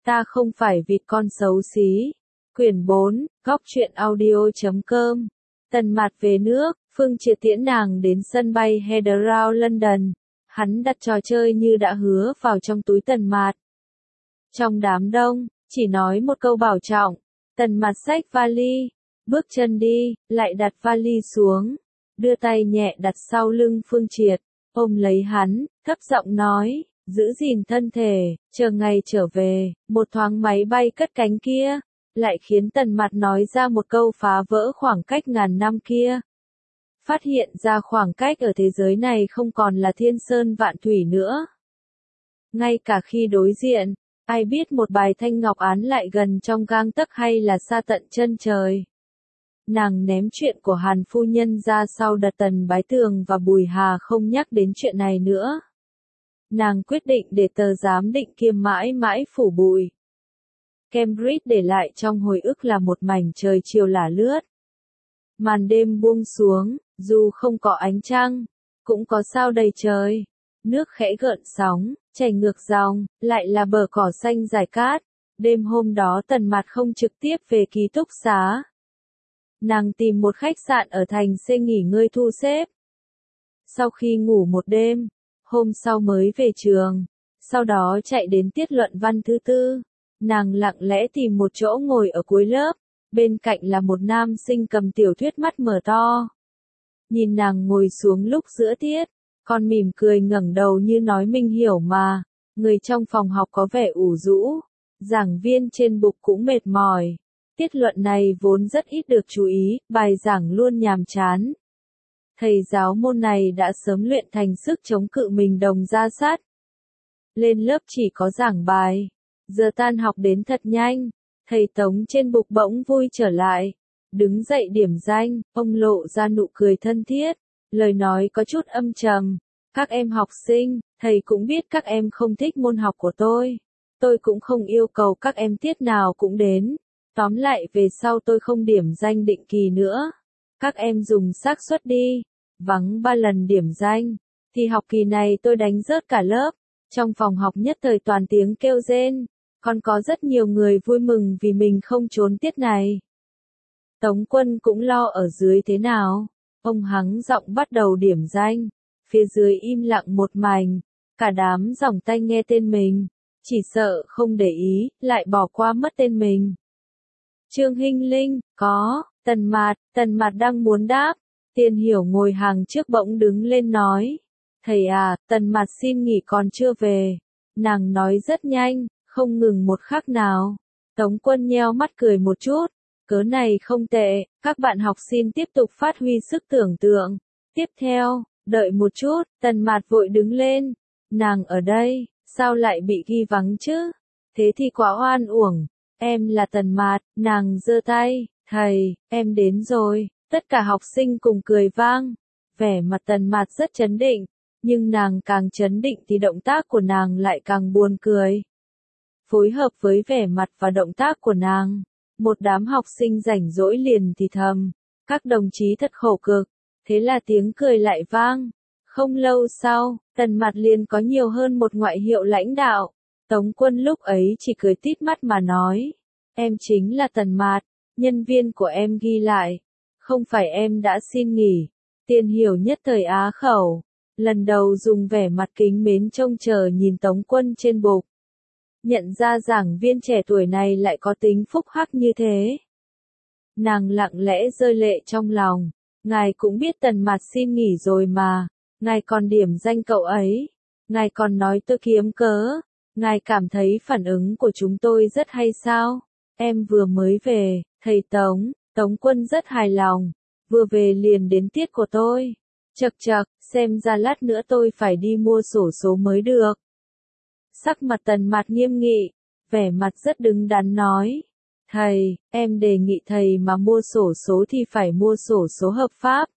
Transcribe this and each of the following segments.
Ta không phải vịt con xấu xí. Quyển 4, góc truyện audio.com. Tần Mạt về nước, Phương Triệt tiễn nàng đến sân bay Heathrow London. Hắn đặt trò chơi như đã hứa vào trong túi Tần Mạt. Trong đám đông, chỉ nói một câu bảo trọng. Tần Mạt xách vali, bước chân đi, lại đặt vali xuống, đưa tay nhẹ đặt sau lưng Phương Triệt, ôm lấy hắn, thấp giọng nói, giữ gìn thân thể, chờ ngày trở về. Một thoáng máy bay cất cánh kia, lại khiến Tần Mạt nói ra một câu phá vỡ khoảng cách ngàn năm kia. Phát hiện ra khoảng cách ở thế giới này không còn là thiên sơn vạn thủy nữa. Ngay cả khi đối diện, ai biết một bài thanh ngọc án lại gần trong gang tấc hay là xa tận chân trời. Nàng ném chuyện của Hàn phu nhân ra sau đợt Tần Bái Tường và Bùi Hà không nhắc đến chuyện này nữa. Nàng quyết định để tờ giám định kia mãi mãi phủ bụi. Cambridge để lại trong hồi ức là một mảnh trời chiều lả lướt. Màn đêm buông xuống, dù không có ánh trăng, cũng có sao đầy trời. Nước khẽ gợn sóng, chảy ngược dòng, lại là bờ cỏ xanh rải cát. Đêm hôm đó Tần Mạt không trực tiếp về ký túc xá. Nàng tìm một khách sạn ở thành C nghỉ ngơi thu xếp. Sau khi ngủ một đêm, hôm sau mới về trường. Sau đó chạy đến tiết luận văn thứ tư. Nàng lặng lẽ tìm một chỗ ngồi ở cuối lớp. Bên cạnh là một nam sinh cầm tiểu thuyết mắt mở to. Nhìn nàng ngồi xuống lúc giữa tiết, con mỉm cười ngẩng đầu như nói mình hiểu mà. Người trong phòng học có vẻ ủ rũ. Giảng viên trên bục cũng mệt mỏi. Tiết luận này vốn rất ít được chú ý, bài giảng luôn nhàm chán. Thầy giáo môn này đã sớm luyện thành sức chống cự mình đồng ra sát. Lên lớp chỉ có giảng bài. Giờ tan học đến thật nhanh. Thầy Tống trên bục bỗng vui trở lại. Đứng dậy điểm danh, ông lộ ra nụ cười thân thiết. Lời nói có chút âm trầm. Các em học sinh, thầy cũng biết các em không thích môn học của tôi. Tôi cũng không yêu cầu các em tiết nào cũng đến. Tóm lại về sau tôi không điểm danh định kỳ nữa. Các em dùng xác suất đi. Vắng 3 lần điểm danh, thì học kỳ này tôi đánh rớt cả lớp. Trong phòng học nhất thời toàn tiếng kêu rên. Còn có rất nhiều người vui mừng vì mình không trốn tiết này. Tống Quân cũng lo ở dưới thế nào. Ông hắng giọng bắt đầu điểm danh. Phía dưới im lặng một mảnh. Cả đám giỏng tay nghe tên mình. Chỉ sợ không để ý, lại bỏ qua mất tên mình. Trương Hinh Linh, có. Tần Mạt đang muốn đáp. Tiền Hiểu ngồi hàng trước bỗng đứng lên nói. Thầy à, Tần Mạt xin nghỉ còn chưa về. Nàng nói rất nhanh, không ngừng một khắc nào. Tống Quân nheo mắt cười một chút. Cớ này không tệ, các bạn học xin tiếp tục phát huy sức tưởng tượng. Tiếp theo, đợi một chút, Tần Mạt vội đứng lên. Nàng ở đây, sao lại bị ghi vắng chứ? Thế thì quá oan uổng. Em là Tần Mạt, nàng giơ tay. Thầy, em đến rồi. Tất cả học sinh cùng cười vang. Vẻ mặt Tần Mạt rất trấn định. Nhưng nàng càng trấn định thì động tác của nàng lại càng buồn cười. Phối hợp với vẻ mặt và động tác của nàng, một đám học sinh rảnh rỗi liền thì thầm. Các đồng chí thật khổ cực. Thế là tiếng cười lại vang. Không lâu sau, Tần Mạt liền có nhiều hơn một ngoại hiệu lãnh đạo. Tống Quân lúc ấy chỉ cười tít mắt mà nói. Em chính là Tần Mạt, nhân viên của em ghi lại. Không phải em đã xin nghỉ. Tiền Hiểu nhất thời á khẩu. Lần đầu dùng vẻ mặt kính mến trông chờ nhìn Tống Quân trên bục. Nhận ra giảng viên trẻ tuổi này lại có tính phúc hắc như thế. Nàng lặng lẽ rơi lệ trong lòng. Ngài cũng biết Tần Mạt xin nghỉ rồi mà. Ngài còn điểm danh cậu ấy. Ngài còn nói tôi kiếm cớ. Ngài cảm thấy phản ứng của chúng tôi rất hay sao? Em vừa mới về, thầy Tống Quân rất hài lòng. Vừa về liền đến tiết của tôi. Chậc chậc, xem ra lát nữa tôi phải đi mua xổ số mới được. Sắc mặt Tần Mạt nghiêm nghị, vẻ mặt rất đứng đắn nói. Thầy, em đề nghị thầy mà mua xổ số thì phải mua xổ số hợp pháp.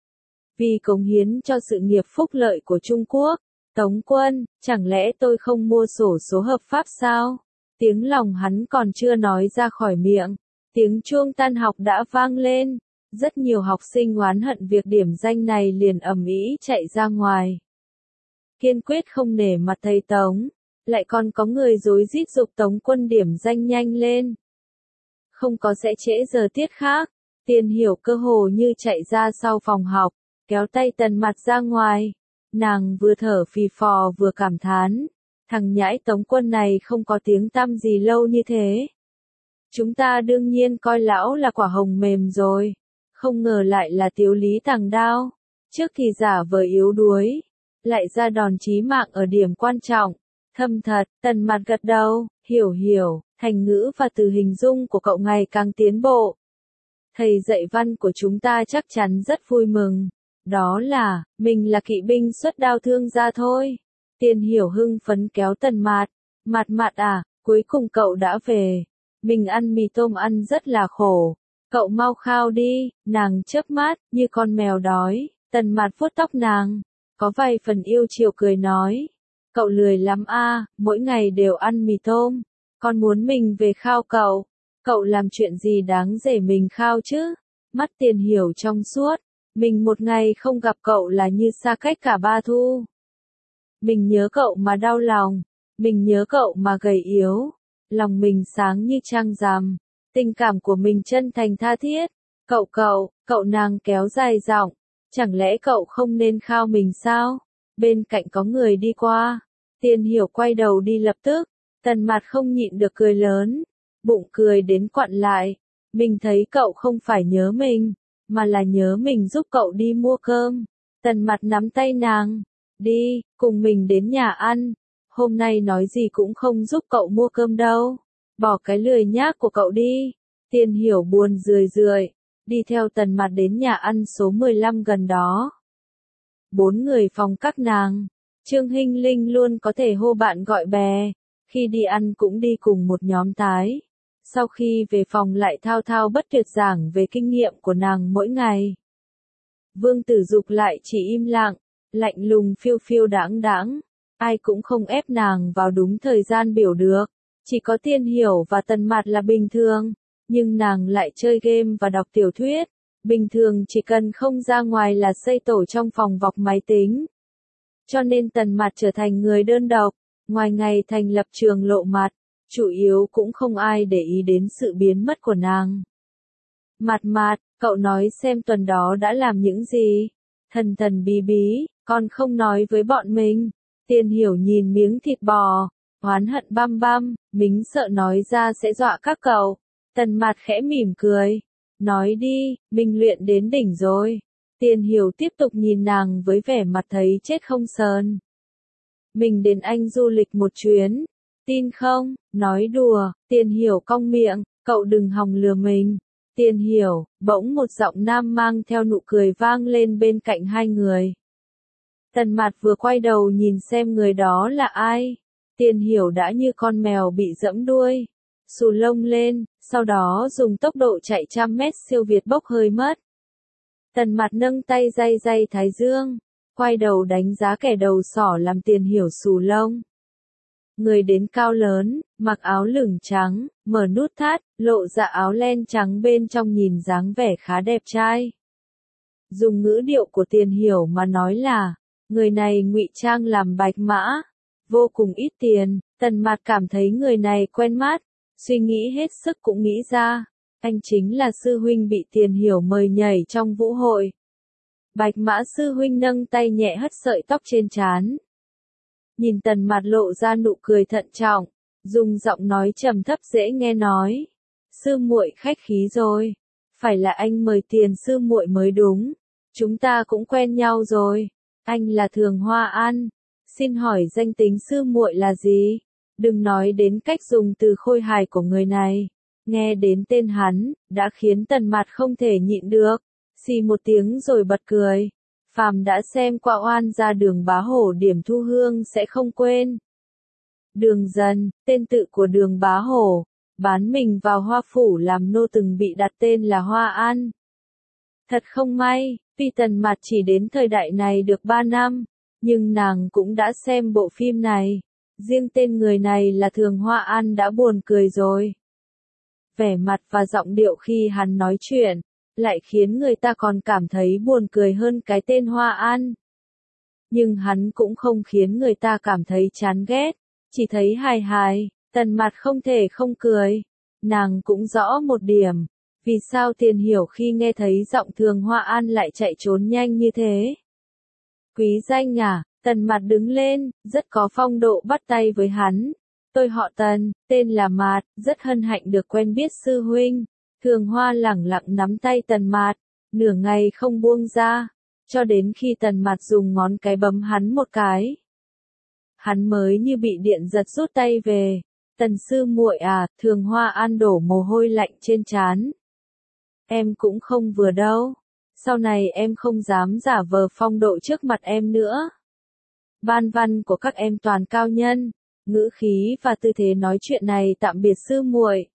Vì cống hiến cho sự nghiệp phúc lợi của Trung Quốc. Tống Quân, chẳng lẽ tôi không mua xổ số hợp pháp sao? Tiếng lòng hắn còn chưa nói ra khỏi miệng. Tiếng chuông tan học đã vang lên. Rất nhiều học sinh oán hận việc điểm danh này liền ầm ĩ chạy ra ngoài. Kiên quyết không nể mặt thầy Tống. lại còn có người rối rít giục Tống Quân điểm danh nhanh lên. Không có sẽ trễ giờ tiết khác, Tiền Hiểu cơ hồ như chạy ra sau phòng học, kéo tay Tần Mạt ra ngoài. Nàng vừa thở phì phò vừa cảm thán, thằng nhãi Tống Quân này không có tiếng tăm gì lâu như thế. Chúng ta đương nhiên coi lão là quả hồng mềm rồi, không ngờ lại là Tiếu Lý tàng đao, trước thì giả vờ yếu đuối, lại ra đòn chí mạng ở điểm quan trọng. Thâm thật, Tần Mạt gật đầu, hiểu, thành ngữ và từ hình dung của cậu ngày càng tiến bộ. Thầy dạy văn của chúng ta chắc chắn rất vui mừng. Đó là, mình là kỵ binh xuất đao thương ra thôi. Tiền Hiểu hưng phấn kéo Tần Mạt. Mạt à, cuối cùng cậu đã về. Mình ăn mì tôm ăn rất là khổ. Cậu mau khao đi, nàng chớp mắt, như con mèo đói. Tần Mạt vuốt tóc nàng, có vài phần yêu chiều cười nói. Cậu lười lắm a, mỗi ngày đều ăn mì tôm. Con muốn mình về khao cậu. Cậu làm chuyện gì đáng để mình khao chứ? Mắt Tiền Hiểu trong suốt. Mình một ngày không gặp cậu là như xa cách cả 3 thu. Mình nhớ cậu mà đau lòng. Mình nhớ cậu mà gầy yếu. Lòng mình sáng như trăng rằm. Tình cảm của mình chân thành tha thiết. Cậu nàng kéo dài giọng. Chẳng lẽ cậu không nên khao mình sao? Bên cạnh có người đi qua. Tiền Hiểu quay đầu đi lập tức. Tần Mạt không nhịn được cười lớn. Bụng cười đến quặn lại. Mình thấy cậu không phải nhớ mình, mà là nhớ mình giúp cậu đi mua cơm. Tần Mạt nắm tay nàng. Đi, cùng mình đến nhà ăn. Hôm nay nói gì cũng không giúp cậu mua cơm đâu. Bỏ cái lười nhác của cậu đi. Tiền Hiểu buồn rười, đi theo Tần Mạt đến nhà ăn số 15 gần đó. 4 người phòng các nàng. Trương Hinh Linh luôn có thể hô bạn gọi bè. Khi đi ăn cũng đi cùng một nhóm tái. Sau khi về phòng lại thao thao bất tuyệt giảng về kinh nghiệm của nàng mỗi ngày. Vương Tử Dục lại chỉ im lặng, lạnh lùng phiêu phiêu đãng. Ai cũng không ép nàng vào đúng thời gian biểu được. Chỉ có Tiền Hiểu và Tần Mạt là bình thường. Nhưng nàng lại chơi game và đọc tiểu thuyết. Bình thường chỉ cần không ra ngoài là xây tổ trong phòng vọc máy tính. Cho nên Tần Mạt trở thành người đơn độc. Ngoài ngày thành lập trường lộ mặt, chủ yếu cũng không ai để ý đến sự biến mất của nàng. Mạt, cậu nói xem tuần đó đã làm những gì? Thần bí, con không nói với bọn mình. Tiền Hiểu nhìn miếng thịt bò, oán hận băm, mình sợ nói ra sẽ dọa các cậu. Tần Mạt khẽ mỉm cười. Nói đi, mình luyện đến đỉnh rồi. Tiền Hiểu tiếp tục nhìn nàng với vẻ mặt thấy chết không sờn. Mình đến Anh du lịch một chuyến. Tin không? Nói đùa. Tiền Hiểu cong miệng. Cậu đừng hòng lừa mình. Tiền Hiểu, bỗng một giọng nam mang theo nụ cười vang lên bên cạnh hai người. Tần Mạt vừa quay đầu nhìn xem người đó là ai. Tiền Hiểu đã như con mèo bị giẫm đuôi. Xù lông lên, sau đó dùng tốc độ chạy 100 mét siêu việt bốc hơi mất. Tần Mạt nâng tay day thái dương. Quay đầu đánh giá kẻ đầu sỏ làm Tiền Hiểu xù lông. Người đến cao lớn, mặc áo lửng trắng, mở nút thắt, lộ ra áo len trắng bên trong nhìn dáng vẻ khá đẹp trai. Dùng ngữ điệu của Tiền Hiểu mà nói là, người này ngụy trang làm bạch mã, vô cùng ít tiền. Tần Mạt cảm thấy người này quen mắt, suy nghĩ hết sức cũng nghĩ ra, anh chính là sư huynh bị Tiền Hiểu mời nhảy trong vũ hội. Bạch mã sư huynh nâng tay nhẹ hất sợi tóc trên trán. Nhìn Tần Mạt lộ ra nụ cười thận trọng, dùng giọng nói trầm thấp dễ nghe nói. Sư muội khách khí rồi. Phải là anh mời tiền sư muội mới đúng. Chúng ta cũng quen nhau rồi. Anh là Thường Hoa An. Xin hỏi danh tính sư muội là gì? Đừng nói đến cách dùng từ khôi hài của người này. Nghe đến tên hắn, đã khiến Tần Mạt không thể nhịn được. Xì một tiếng rồi bật cười. Phàm đã xem qua Oan gia Đường Bá Hổ điểm thu hương sẽ không quên. Đường Dần, tên tự của Đường Bá Hổ, bán mình vào Hoa Phủ làm nô từng bị đặt tên là Hoa An. Thật không may, tuy Tần Mạt chỉ đến thời đại này được 3 năm, nhưng nàng cũng đã xem bộ phim này. Riêng tên người này là Thường Hoa An đã buồn cười rồi. Vẻ mặt và giọng điệu khi hắn nói chuyện, lại khiến người ta còn cảm thấy buồn cười hơn cái tên Hoa An. Nhưng hắn cũng không khiến người ta cảm thấy chán ghét, chỉ thấy hài hài, Tần Mạt không thể không cười. Nàng cũng rõ một điểm, vì sao Tiền Hiểu khi nghe thấy giọng Thường Hoa An lại chạy trốn nhanh như thế. Quý danh à, Tần Mạt đứng lên, rất có phong độ bắt tay với hắn. Tôi họ Tần, tên là Mạt, rất hân hạnh được quen biết sư huynh. Thường Hoa lẳng lặng nắm tay Tần Mạt, nửa ngày không buông ra, cho đến khi Tần Mạt dùng ngón cái bấm hắn một cái. Hắn mới như bị điện giật rút tay về. Tần sư muội à, Thường Hoa An đổ mồ hôi lạnh trên trán. Em cũng không vừa đâu. Sau này em không dám giả vờ phong độ trước mặt em nữa. Ban văn của các em toàn cao nhân, ngữ khí và tư thế nói chuyện này tạm biệt sư muội.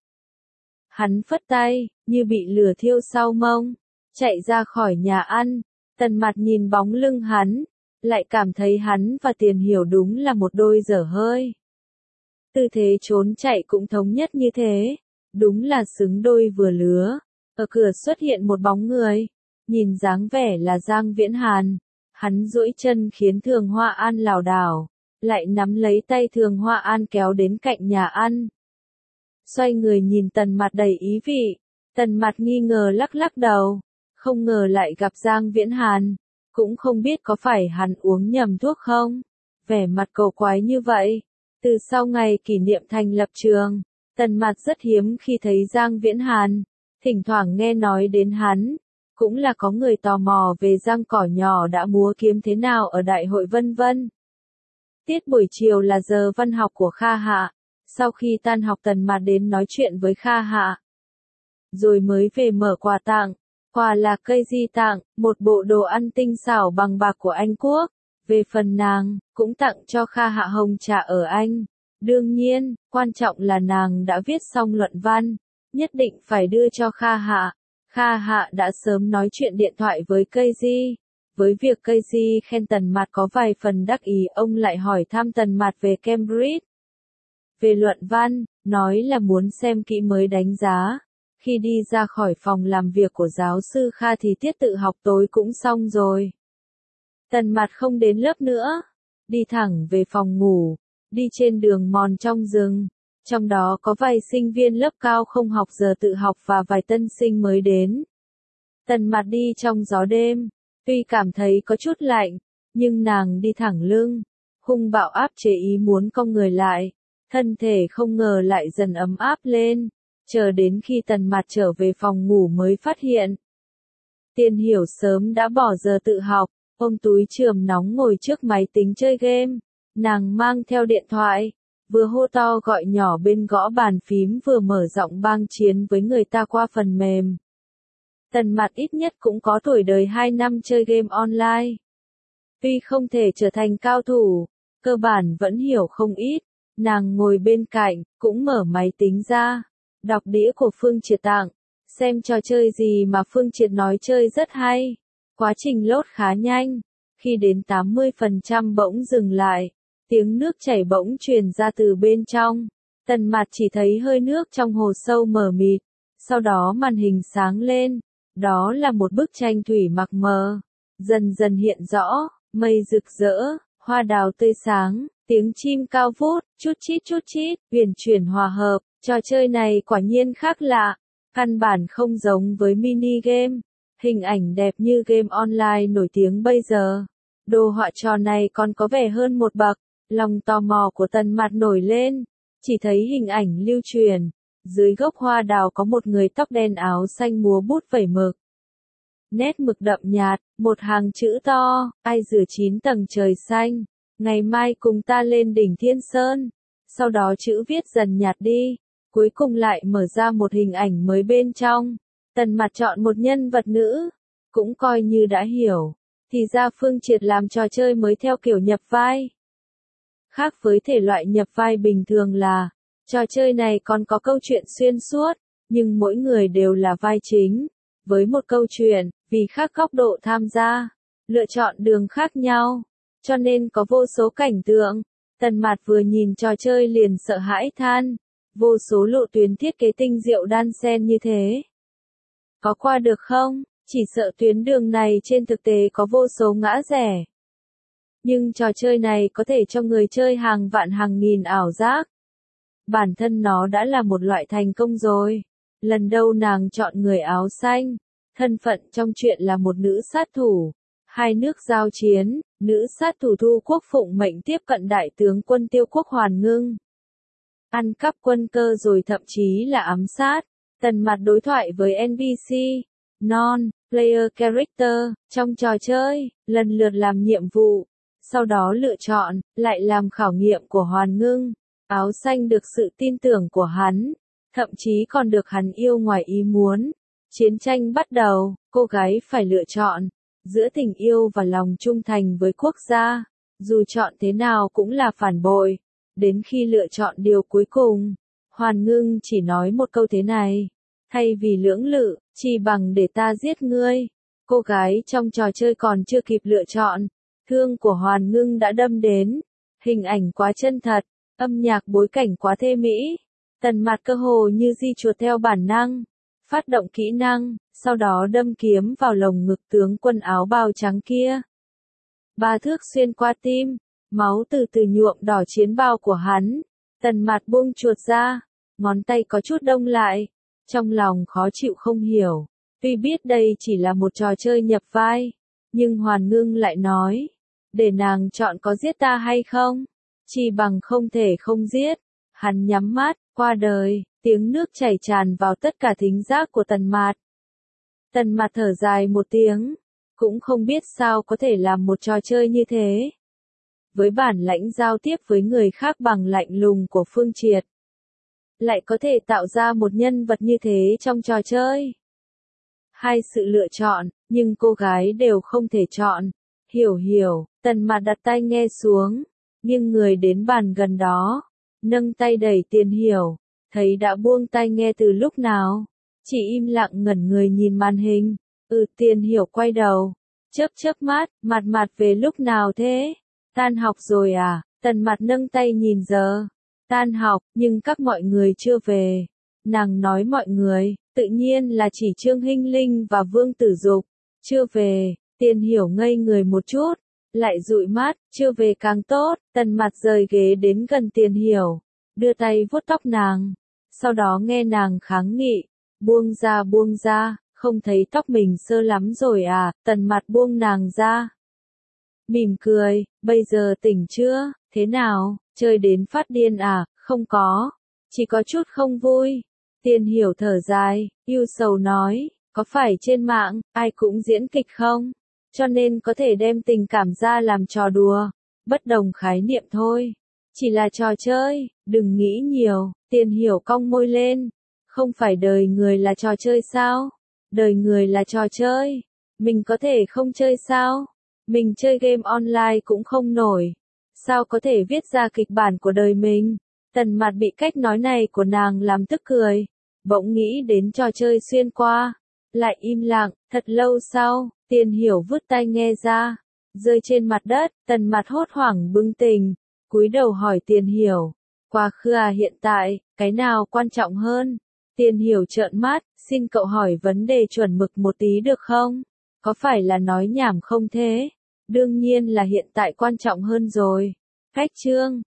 Hắn phất tay, như bị lửa thiêu sau mông, chạy ra khỏi nhà ăn. Tần Mạt nhìn bóng lưng hắn, lại cảm thấy hắn và Tiền Hiểu đúng là một đôi dở hơi. Tư thế trốn chạy cũng thống nhất như thế, đúng là xứng đôi vừa lứa. Ở cửa xuất hiện một bóng người, nhìn dáng vẻ là Giang Viễn Hàn. Hắn duỗi chân khiến Thường Hoa An lảo đảo, lại nắm lấy tay Thường Hoa An kéo đến cạnh nhà ăn. Xoay người nhìn Tần Mạt đầy ý vị, Tần Mạt nghi ngờ lắc lắc đầu, không ngờ lại gặp Giang Viễn Hàn, cũng không biết có phải hắn uống nhầm thuốc không, vẻ mặt cầu quái như vậy. Từ sau ngày kỷ niệm thành lập trường, Tần Mạt rất hiếm khi thấy Giang Viễn Hàn, thỉnh thoảng nghe nói đến hắn, cũng là có người tò mò về Giang cỏ nhỏ đã múa kiếm thế nào ở đại hội vân vân. Tiết buổi chiều là giờ văn học của Kha Hạ, sau khi tan học Tần Mạt đến nói chuyện với Kha Hạ, rồi mới về mở quà tặng. Quà là cây di tặng, một bộ đồ ăn tinh xảo bằng bạc của Anh Quốc. Về phần nàng, cũng tặng cho Kha Hạ hồng trà ở Anh. Đương nhiên, quan trọng là nàng đã viết xong luận văn, nhất định phải đưa cho Kha Hạ. Kha Hạ đã sớm nói chuyện điện thoại với cây di. Với việc cây di khen Tần Mạt có vài phần đắc ý, ông lại hỏi thăm Tần Mạt về Cambridge. Về luận văn, nói là muốn xem kỹ mới đánh giá. Khi đi ra khỏi phòng làm việc của giáo sư Kha thì tiết tự học tối cũng xong rồi. Tần Mạt không đến lớp nữa, đi thẳng về phòng ngủ, đi trên đường mòn trong rừng. Trong đó có vài sinh viên lớp cao không học giờ tự học và vài tân sinh mới đến. Tần Mạt đi trong gió đêm, tuy cảm thấy có chút lạnh, nhưng nàng đi thẳng lưng, hung bạo áp chế ý muốn cong người lại, thân thể không ngờ lại dần ấm áp lên. Chờ đến khi Tần Mạt trở về phòng ngủ mới phát hiện. Tiền Hiểu sớm đã bỏ giờ tự học, ôm túi chườm nóng ngồi trước máy tính chơi game. Nàng mang theo điện thoại, vừa hô to gọi nhỏ bên gõ bàn phím vừa mở giọng bang chiến với người ta qua phần mềm. Tần Mạt ít nhất cũng có tuổi đời 2 năm chơi game online. Tuy không thể trở thành cao thủ, cơ bản vẫn hiểu không ít. Nàng ngồi bên cạnh, cũng mở máy tính ra. Đọc đĩa của Phương Triệt tặng, xem trò chơi gì mà Phương Triệt nói chơi rất hay. Quá trình load khá nhanh, khi đến 80% bỗng dừng lại, tiếng nước chảy bỗng truyền ra từ bên trong. Tần Mạt chỉ thấy hơi nước trong hồ sâu mờ mịt, sau đó màn hình sáng lên, đó là một bức tranh thủy mặc mờ, dần dần hiện rõ, mây rực rỡ, hoa đào tươi sáng, tiếng chim cao vút, chút chít, huyền chuyển hòa hợp. Trò chơi này quả nhiên khác lạ, căn bản không giống với mini game, hình ảnh đẹp như game online nổi tiếng bây giờ. Đồ họa trò này còn có vẻ hơn một bậc, lòng tò mò của Tần Mạt nổi lên, chỉ thấy hình ảnh lưu truyền, dưới gốc hoa đào có một người tóc đen áo xanh múa bút vẩy mực. Nét mực đậm nhạt, một hàng chữ to, ai rửa 9 tầng trời xanh, ngày mai cùng ta lên đỉnh Thiên Sơn. Sau đó chữ viết dần nhạt đi. Cuối cùng lại mở ra một hình ảnh mới bên trong. Tần Mạt chọn một nhân vật nữ, cũng coi như đã hiểu. Thì ra Phương Triệt làm trò chơi mới theo kiểu nhập vai. Khác với thể loại nhập vai bình thường là, trò chơi này còn có câu chuyện xuyên suốt, nhưng mỗi người đều là vai chính. Với một câu chuyện, vì khác góc độ tham gia, lựa chọn đường khác nhau, cho nên có vô số cảnh tượng. Tần Mạt vừa nhìn trò chơi liền sợ hãi than. Vô số lộ tuyến thiết kế tinh diệu đan xen như thế. Có qua được không? Chỉ sợ tuyến đường này trên thực tế có vô số ngã rẽ. Nhưng trò chơi này có thể cho người chơi hàng vạn hàng nghìn ảo giác. Bản thân nó đã là một loại thành công rồi. Lần đầu nàng chọn người áo xanh. Thân phận trong chuyện là một nữ sát thủ. Hai nước giao chiến, nữ sát thủ Thu Quốc phụng mệnh tiếp cận đại tướng quân Tiêu Quốc Hoàn Ngưng. Ăn cắp quân cơ rồi thậm chí là ám sát. Tần Mạt đối thoại với NPC, non-player character, trong trò chơi, lần lượt làm nhiệm vụ. Sau đó lựa chọn, lại làm khảo nghiệm của Hoàn Ngưng. Áo xanh được sự tin tưởng của hắn. Thậm chí còn được hắn yêu ngoài ý muốn. Chiến tranh bắt đầu, cô gái phải lựa chọn. Giữa tình yêu và lòng trung thành với quốc gia. Dù chọn thế nào cũng là phản bội. Đến khi lựa chọn điều cuối cùng, Hoàn Ngưng chỉ nói một câu thế này. Thay vì lưỡng lự, chỉ bằng để ta giết ngươi. Cô gái trong trò chơi còn chưa kịp lựa chọn. Thương của Hoàn Ngưng đã đâm đến. Hình ảnh quá chân thật, âm nhạc bối cảnh quá thê mỹ. Tần Mạt cơ hồ như di chuột theo bản năng. Phát động kỹ năng, sau đó đâm kiếm vào lồng ngực tướng quân áo bào trắng kia. 3 thước xuyên qua tim, máu từ từ nhuộm đỏ chiến bào của hắn. Tần Mạt buông chuột ra, ngón tay có chút đông lại. Trong lòng khó chịu không hiểu, tuy biết đây chỉ là một trò chơi nhập vai. Nhưng Hoàn Ngưng lại nói, để nàng chọn có giết ta hay không? Chỉ bằng không thể không giết. Hắn nhắm mắt, qua đời, tiếng nước chảy tràn vào tất cả thính giác của Tần Mạt. Tần Mạt thở dài một tiếng, cũng không biết sao có thể làm một trò chơi như thế. Với bản lãnh giao tiếp với người khác bằng lạnh lùng của Phương Triệt, lại có thể tạo ra một nhân vật như thế trong trò chơi. Hai sự lựa chọn, nhưng cô gái đều không thể chọn. Hiểu, Tần Mạt đặt tai nghe xuống, nghiêng người đến bàn gần đó, nâng tay đẩy Tiền Hiểu, thấy đã buông tai nghe từ lúc nào, chỉ im lặng ngẩn người nhìn màn hình. Tiền Hiểu quay đầu, chớp mắt, Mạt về lúc nào thế? Tan học rồi à? Tần Mạt nâng tay nhìn giờ. Tan học, nhưng các mọi người chưa về. Nàng nói mọi người, tự nhiên là chỉ Trương Hinh Linh và Vương Tử Dục. Chưa về, Tiền Hiểu ngây người một chút, lại dụi mắt, chưa về càng tốt. Tần Mạt rời ghế đến gần Tiền Hiểu, đưa tay vuốt tóc nàng. Sau đó nghe nàng kháng nghị, buông ra, không thấy tóc mình sơ lắm rồi à? Tần Mạt buông nàng ra. Mỉm cười, bây giờ tỉnh chưa? Thế nào, chơi đến phát điên à? Không có, chỉ có chút không vui. Tiền Hiểu thở dài, ưu sầu nói, có phải trên mạng, ai cũng diễn kịch không? Cho nên có thể đem tình cảm ra làm trò đùa, bất đồng khái niệm thôi. Chỉ là trò chơi, đừng nghĩ nhiều. Tiền Hiểu cong môi lên, không phải đời người là trò chơi sao? Đời người là trò chơi, mình có thể không chơi sao? Mình chơi game online cũng không nổi. Sao có thể viết ra kịch bản của đời mình? Tần Mạt bị cách nói này của nàng làm tức cười. Bỗng nghĩ đến trò chơi xuyên qua. Lại im lặng, thật lâu sau, Tiền Hiểu vứt tai nghe ra. Rơi trên mặt đất, Tần Mạt hốt hoảng bừng tỉnh. Cúi đầu hỏi Tiền Hiểu. Quá khứ à hiện tại, cái nào quan trọng hơn? Tiền Hiểu trợn mắt, xin cậu hỏi vấn đề chuẩn mực một tí được không? Có phải là nói nhảm không thế? Đương nhiên là hiện tại quan trọng hơn rồi. Khách trương,